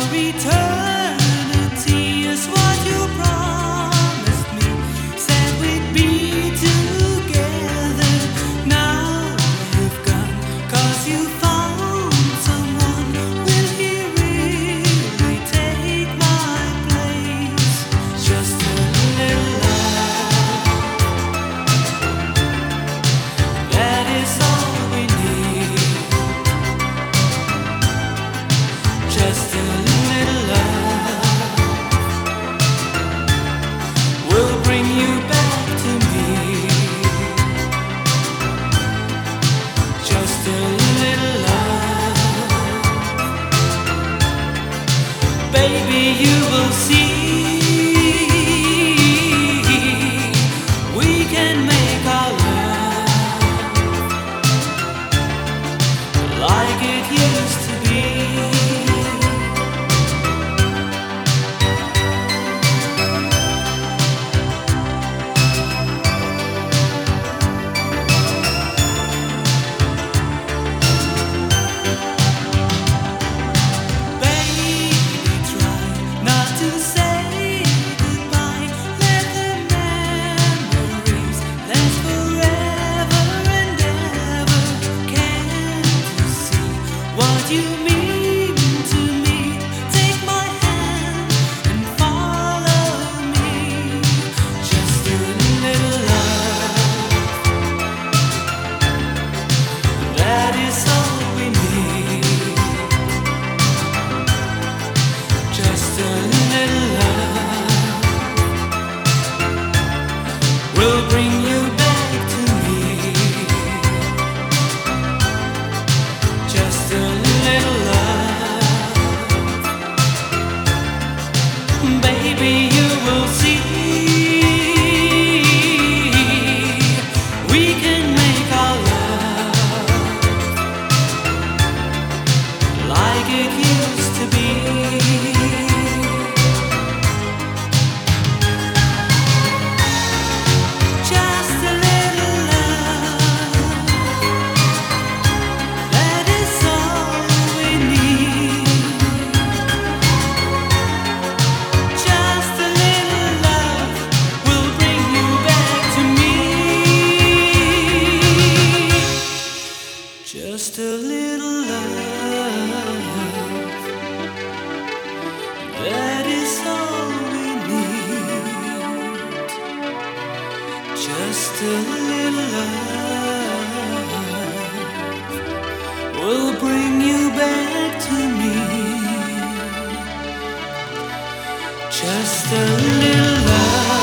eternity is what you promised me. Said we'd be together. Now you've gone, 'cause you found someone. Will he really take my place? Just a little love, that is all we need. Just a little love will bring you back to me. Just a little love, baby, you will see. We can make our love like it used to be. You mean to me, take my hand and follow me. Just a little love, that is all we need. Just a little love will bring you back to me. Just a little love, baby, you will see. We can make our love like it used to be. Just a little love, that is all we need. Just a little love will bring you back to me. Just a little love, that is all we need. Just a little love will bring you back to me. Just a little love.